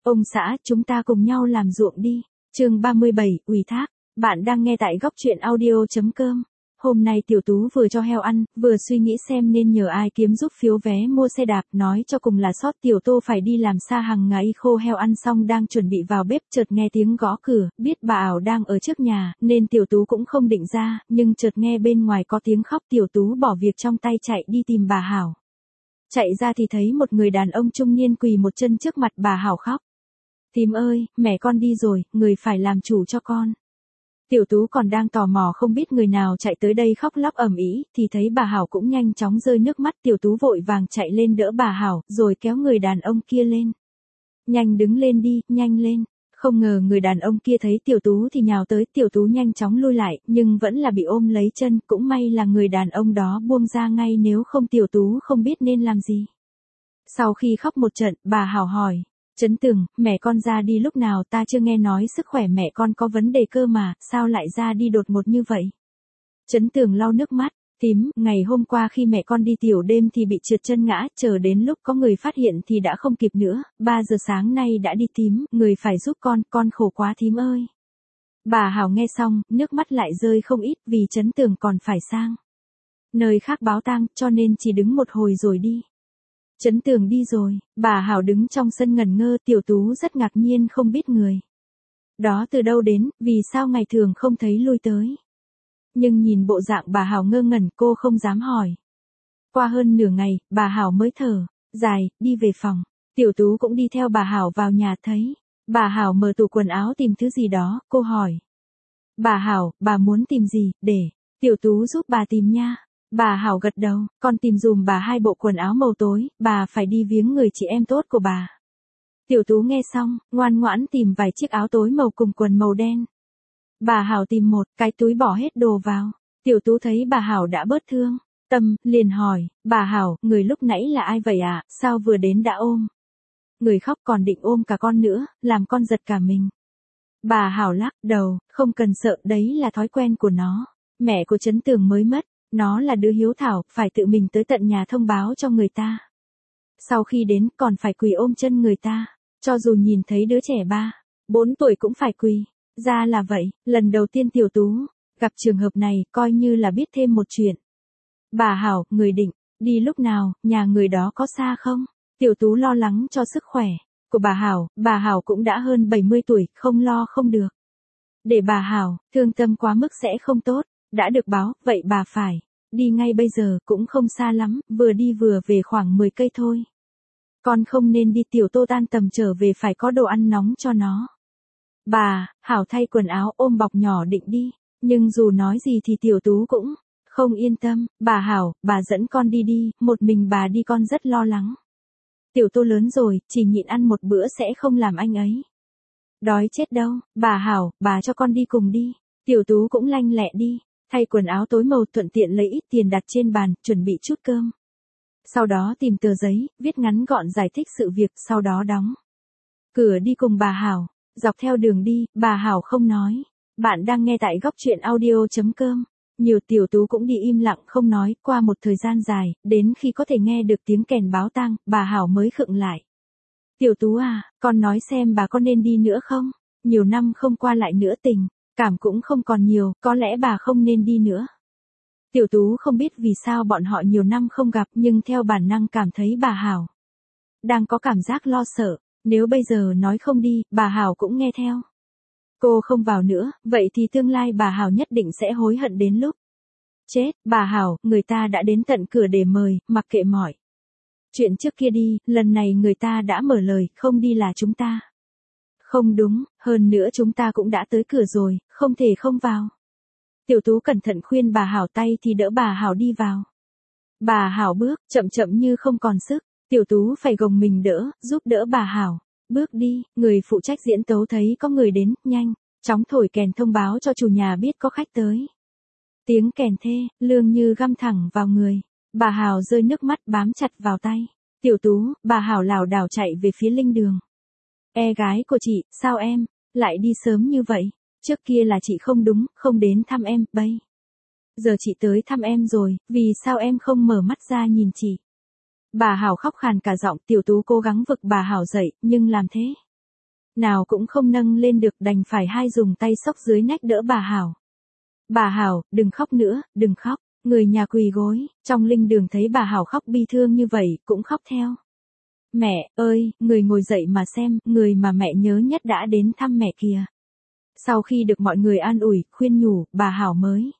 Ông xã, chúng ta cùng nhau làm ruộng đi. Chương 37, ủy thác. Bạn đang nghe tại góc truyện audio.com. Hôm nay Tiểu Tú vừa cho heo ăn, vừa suy nghĩ xem nên nhờ ai kiếm giúp phiếu vé mua xe đạp, nói cho cùng là sót Tiểu Tô phải đi làm xa hàng ngày, khô heo ăn xong đang chuẩn bị vào bếp chợt nghe tiếng gõ cửa, biết bà ảo đang ở trước nhà, nên Tiểu Tú cũng không định ra, nhưng chợt nghe bên ngoài có tiếng khóc. Tiểu Tú bỏ việc trong tay chạy đi tìm bà Hảo. Chạy ra thì thấy một người đàn ông trung niên quỳ một chân trước mặt bà Hảo khóc. Thím ơi, mẹ con đi rồi, người phải làm chủ cho con. Tiểu Tú còn đang tò mò không biết người nào chạy tới đây khóc lóc ầm ĩ, thì thấy bà Hảo cũng nhanh chóng rơi nước mắt. Tiểu Tú vội vàng chạy lên đỡ bà Hảo, rồi kéo người đàn ông kia lên. Nhanh đứng lên đi, nhanh lên. Không ngờ người đàn ông kia thấy Tiểu Tú thì nhào tới. Tiểu Tú nhanh chóng lui lại, nhưng vẫn là bị ôm lấy chân. Cũng may là người đàn ông đó buông ra ngay, nếu không Tiểu Tú không biết nên làm gì. Sau khi khóc một trận, bà Hảo hỏi. Trấn Tường, mẹ con ra đi lúc nào, ta chưa nghe nói sức khỏe mẹ con có vấn đề cơ mà, sao lại ra đi đột ngột như vậy? Trấn Tường lau nước mắt, thím, ngày hôm qua khi mẹ con đi tiểu đêm thì bị trượt chân ngã, chờ đến lúc có người phát hiện thì đã không kịp nữa, 3 giờ sáng nay đã đi thím, người phải giúp con khổ quá thím ơi. Bà Hảo nghe xong, nước mắt lại rơi không ít vì Trấn Tường còn phải sang nơi khác báo tang, cho nên chỉ đứng một hồi rồi đi. Trấn Tường đi rồi, bà Hảo đứng trong sân ngẩn ngơ. Tiểu Tú rất ngạc nhiên không biết người đó từ đâu đến, vì sao ngày thường không thấy lui tới. Nhưng nhìn bộ dạng bà Hảo ngơ ngẩn, cô không dám hỏi. Qua hơn nửa ngày, bà Hảo mới thở dài, đi về phòng. Tiểu Tú cũng đi theo bà Hảo vào nhà, thấy bà Hảo mở tủ quần áo tìm thứ gì đó, cô hỏi. Bà Hảo, bà muốn tìm gì, để Tiểu Tú giúp bà tìm nha. Bà Hảo gật đầu, con tìm dùm bà 2 bộ quần áo màu tối, bà phải đi viếng người chị em tốt của bà. Tiểu Tú nghe xong, ngoan ngoãn tìm vài chiếc áo tối màu cùng quần màu đen. Bà Hảo tìm một cái túi bỏ hết đồ vào. Tiểu Tú thấy bà Hảo đã bớt thương tâm, liền hỏi, bà Hảo, người lúc nãy là ai vậy ạ, sao vừa đến đã ôm người khóc còn định ôm cả con nữa, làm con giật cả mình. Bà Hảo lắc đầu, không cần sợ, đấy là thói quen của nó. Mẹ của Trấn Tường mới mất. Nó là đứa hiếu thảo, phải tự mình tới tận nhà thông báo cho người ta. Sau khi đến còn phải quỳ ôm chân người ta, cho dù nhìn thấy đứa trẻ 3-4 tuổi cũng phải quỳ. Ra là vậy, lần đầu tiên Tiểu Tú gặp trường hợp này, coi như là biết thêm một chuyện. Bà Hảo, người định đi lúc nào, nhà người đó có xa không? Tiểu Tú lo lắng cho sức khỏe của bà Hảo cũng đã hơn 70 tuổi, không lo không được. Để bà Hảo thương tâm quá mức sẽ không tốt. Đã được báo, vậy bà phải đi ngay bây giờ, cũng không xa lắm, vừa đi vừa về khoảng 10 cây thôi. Con không nên đi. Tiểu Tô tan tầm trở về phải có đồ ăn nóng cho nó. Bà Hảo thay quần áo ôm bọc nhỏ định đi, nhưng dù nói gì thì Tiểu Tú cũng không yên tâm. Bà Hảo, bà dẫn con đi đi, một mình bà đi con rất lo lắng. Tiểu Tô lớn rồi, chỉ nhịn ăn một bữa sẽ không làm anh ấy đói chết đâu. Bà Hảo, bà cho con đi cùng đi. Tiểu Tú cũng lanh lẹ đi. Thay quần áo tối màu, thuận tiện lấy ít tiền đặt trên bàn, chuẩn bị chút cơm. Sau đó tìm tờ giấy, viết ngắn gọn giải thích sự việc, sau đó đóng cửa đi cùng bà Hảo. Dọc theo đường đi, bà Hảo không nói. Bạn đang nghe tại góc truyện audio.com. Nhiều Tiểu Tú cũng đi im lặng không nói. Qua một thời gian dài, đến khi có thể nghe được tiếng kèn báo tang, bà Hảo mới khựng lại. Tiểu Tú à, con nói xem bà có nên đi nữa không? Nhiều năm không qua lại nữa, tình cảm cũng không còn nhiều, có lẽ bà không nên đi nữa. Tiểu Tú không biết vì sao bọn họ nhiều năm không gặp, nhưng theo bản năng cảm thấy bà Hảo đang có cảm giác lo sợ. Nếu bây giờ nói không đi, bà Hảo cũng nghe theo. Cô không vào nữa, vậy thì tương lai bà Hảo nhất định sẽ hối hận đến lúc chết. Bà Hảo, người ta đã đến tận cửa để mời, mặc kệ mọi chuyện trước kia đi, lần này người ta đã mở lời, không đi là chúng ta không đúng, hơn nữa chúng ta cũng đã tới cửa rồi, không thể không vào. Tiểu Tú cẩn thận khuyên bà Hảo, tay thì đỡ bà Hảo đi vào. Bà Hảo bước, chậm chậm như không còn sức. Tiểu Tú phải gồng mình đỡ, giúp đỡ bà Hảo bước đi. Người phụ trách diễn tấu thấy có người đến, nhanh chóng thổi kèn thông báo cho chủ nhà biết có khách tới. Tiếng kèn thê lương như găm thẳng vào người. Bà Hảo rơi nước mắt bám chặt vào tay Tiểu Tú. Bà Hảo lảo đảo chạy về phía linh đường. Gái của chị, sao em lại đi sớm như vậy? Trước kia là chị không đúng, không đến thăm em, bây giờ chị tới thăm em rồi, vì sao em không mở mắt ra nhìn chị? Bà Hảo khóc khàn cả giọng. Tiểu Tú cố gắng vực bà Hảo dậy, nhưng làm thế nào cũng không nâng lên được, đành phải hai dùng tay xốc dưới nách đỡ bà Hảo. Bà Hảo, đừng khóc nữa, đừng khóc. Người nhà quỳ gối, trong linh đường thấy bà Hảo khóc bi thương như vậy, cũng khóc theo. Mẹ ơi, người ngồi dậy mà xem, người mà mẹ nhớ nhất đã đến thăm mẹ kìa. Sau khi được mọi người an ủi, khuyên nhủ, bà Hảo mới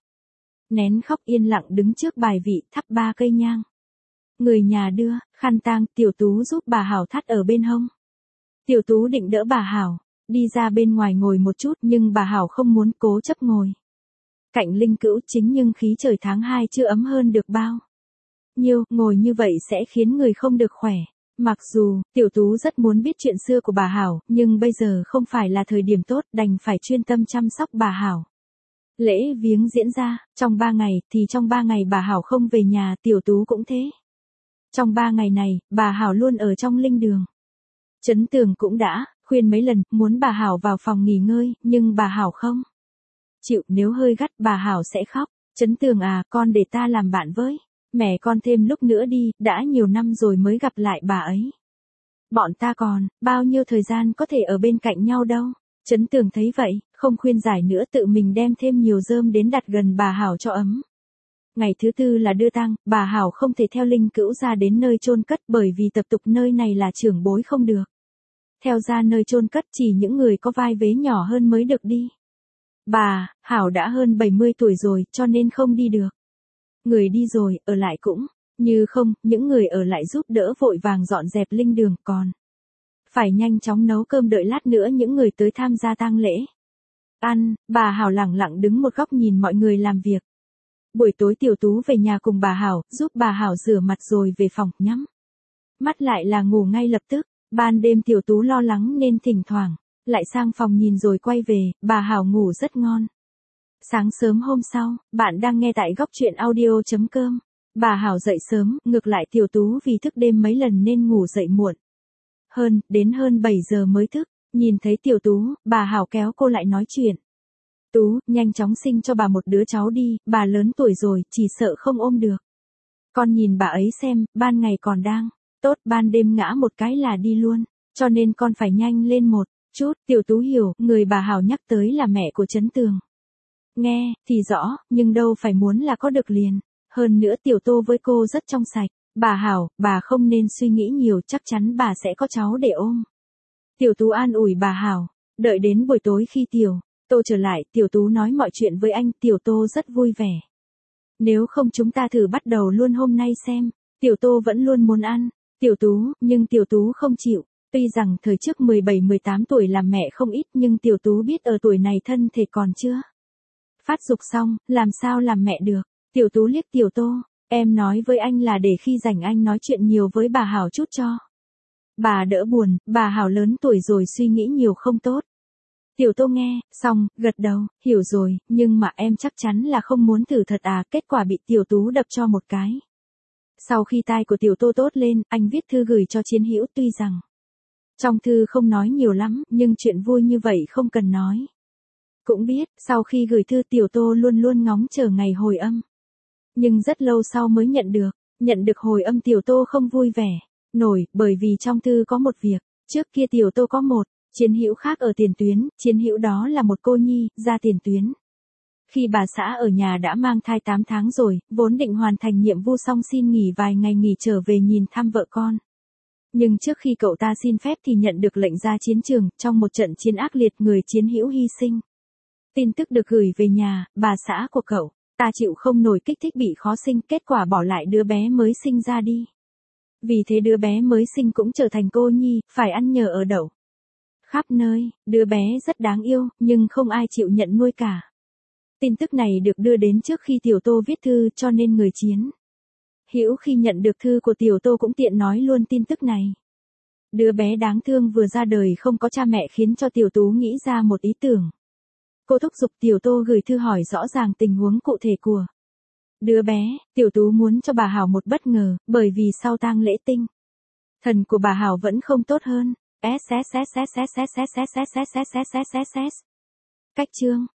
nén khóc yên lặng đứng trước bài vị thắp 3 cây nhang. Người nhà đưa khăn tang, Tiểu Tú giúp bà Hảo thắt ở bên hông. Tiểu Tú định đỡ bà Hảo đi ra bên ngoài ngồi một chút, nhưng bà Hảo không muốn, cố chấp ngồi cạnh linh cữu chính, nhưng khí trời tháng 2 chưa ấm hơn được bao nhiêu, ngồi như vậy sẽ khiến người không được khỏe. Mặc dù Tiểu Tú rất muốn biết chuyện xưa của bà Hảo, nhưng bây giờ không phải là thời điểm tốt, đành phải chuyên tâm chăm sóc bà Hảo. Lễ viếng diễn ra trong 3 ngày, thì trong 3 ngày bà Hảo không về nhà, Tiểu Tú cũng thế. Trong 3 ngày này, bà Hảo luôn ở trong linh đường. Trấn Tường cũng đã khuyên mấy lần, muốn bà Hảo vào phòng nghỉ ngơi, nhưng bà Hảo không chịu, nếu hơi gắt bà Hảo sẽ khóc. Trấn Tường à, con để ta làm bạn với mẹ con thêm lúc nữa đi, đã nhiều năm rồi mới gặp lại bà ấy. Bọn ta còn bao nhiêu thời gian có thể ở bên cạnh nhau đâu. Trấn Tường thấy vậy, không khuyên giải nữa, tự mình đem thêm nhiều rơm đến đặt gần bà Hảo cho ấm. Ngày thứ tư là đưa tang, bà Hảo không thể theo linh cữu ra đến nơi chôn cất, bởi vì tập tục nơi này là trưởng bối không được theo ra nơi chôn cất, chỉ những người có vai vế nhỏ hơn mới được đi. Bà Hảo đã hơn 70 tuổi rồi, cho nên không đi được. Người đi rồi, ở lại cũng như không, những người ở lại giúp đỡ vội vàng dọn dẹp linh đường, còn phải nhanh chóng nấu cơm đợi lát nữa những người tới tham gia tang lễ ăn. Bà Hảo lẳng lặng đứng một góc nhìn mọi người làm việc. Buổi tối Tiểu Tú về nhà cùng bà Hảo, giúp bà Hảo rửa mặt rồi về phòng, nhắm mắt lại là ngủ ngay lập tức. Ban đêm Tiểu Tú lo lắng nên thỉnh thoảng lại sang phòng nhìn rồi quay về, bà Hảo ngủ rất ngon. Sáng sớm hôm sau, bạn đang nghe tại góc chuyện audio.com. Bà Hảo dậy sớm, ngược lại Tiểu Tú vì thức đêm mấy lần nên ngủ dậy muộn. Đến hơn 7 giờ mới thức. Nhìn thấy Tiểu Tú, bà Hảo kéo cô lại nói chuyện. Tú, nhanh chóng sinh cho bà một đứa cháu đi, bà lớn tuổi rồi, chỉ sợ không ôm được. Con nhìn bà ấy xem, ban ngày còn đang tốt, ban đêm ngã một cái là đi luôn, cho nên con phải nhanh lên một chút. Tiểu Tú hiểu, người bà Hảo nhắc tới là mẹ của Trấn Tường. Nghe thì rõ, nhưng đâu phải muốn là có được liền. Hơn nữa Tiểu Tô với cô rất trong sạch. Bà Hảo, bà không nên suy nghĩ nhiều, chắc chắn bà sẽ có cháu để ôm. Tiểu Tú an ủi bà Hảo. Đợi đến buổi tối khi Tiểu Tô trở lại, Tiểu Tú nói mọi chuyện với anh, Tiểu Tô rất vui vẻ. Nếu không chúng ta thử bắt đầu luôn hôm nay xem. Tiểu Tô vẫn luôn muốn ăn nhưng Tiểu Tú không chịu. Tuy rằng thời trước 17-18 tuổi làm mẹ không ít, nhưng Tiểu Tú biết ở tuổi này thân thể còn chưa phát dục xong, làm sao làm mẹ được. Tiểu Tú liếc Tiểu Tô, em nói với anh là để khi rảnh anh nói chuyện nhiều với bà Hảo chút cho bà đỡ buồn, bà Hảo lớn tuổi rồi suy nghĩ nhiều không tốt. Tiểu Tô nghe xong, gật đầu, hiểu rồi, nhưng mà em chắc chắn là không muốn thử thật à. Kết quả bị Tiểu Tú đập cho một cái. Sau khi tai của Tiểu Tô tốt lên, anh viết thư gửi cho Chiến Hữu, tuy rằng trong thư không nói nhiều lắm, nhưng chuyện vui như vậy không cần nói. Cũng biết, sau khi gửi thư Tiểu Tô luôn luôn ngóng chờ ngày hồi âm. Nhưng rất lâu sau mới nhận được hồi âm Tiểu Tô không vui vẻ nổi, bởi vì trong thư có một việc. Trước kia Tiểu Tô có một chiến hữu khác ở tiền tuyến, chiến hữu đó là một cô nhi, ra tiền tuyến. Khi bà xã ở nhà đã mang thai 8 tháng rồi, vốn định hoàn thành nhiệm vụ xong xin nghỉ vài ngày nghỉ trở về nhìn thăm vợ con. Nhưng trước khi cậu ta xin phép thì nhận được lệnh ra chiến trường, trong một trận chiến ác liệt người chiến hữu hy sinh. Tin tức được gửi về nhà, bà xã của cậu ta chịu không nổi kích thích bị khó sinh, kết quả bỏ lại đứa bé mới sinh ra đi. Vì thế đứa bé mới sinh cũng trở thành cô nhi, phải ăn nhờ ở đậu khắp nơi. Đứa bé rất đáng yêu, nhưng không ai chịu nhận nuôi cả. Tin tức này được đưa đến trước khi Tiểu Tô viết thư, cho nên người chiến hữu khi nhận được thư của Tiểu Tô cũng tiện nói luôn tin tức này. Đứa bé đáng thương vừa ra đời không có cha mẹ khiến cho Tiểu Tú nghĩ ra một ý tưởng. Cô thúc giục Tiểu Tô gửi thư hỏi rõ ràng tình huống cụ thể của đứa bé. Tiểu Tú muốn cho bà Hảo một bất ngờ, bởi vì sau tang lễ tinh thần của bà Hảo vẫn không tốt hơn. Cách chương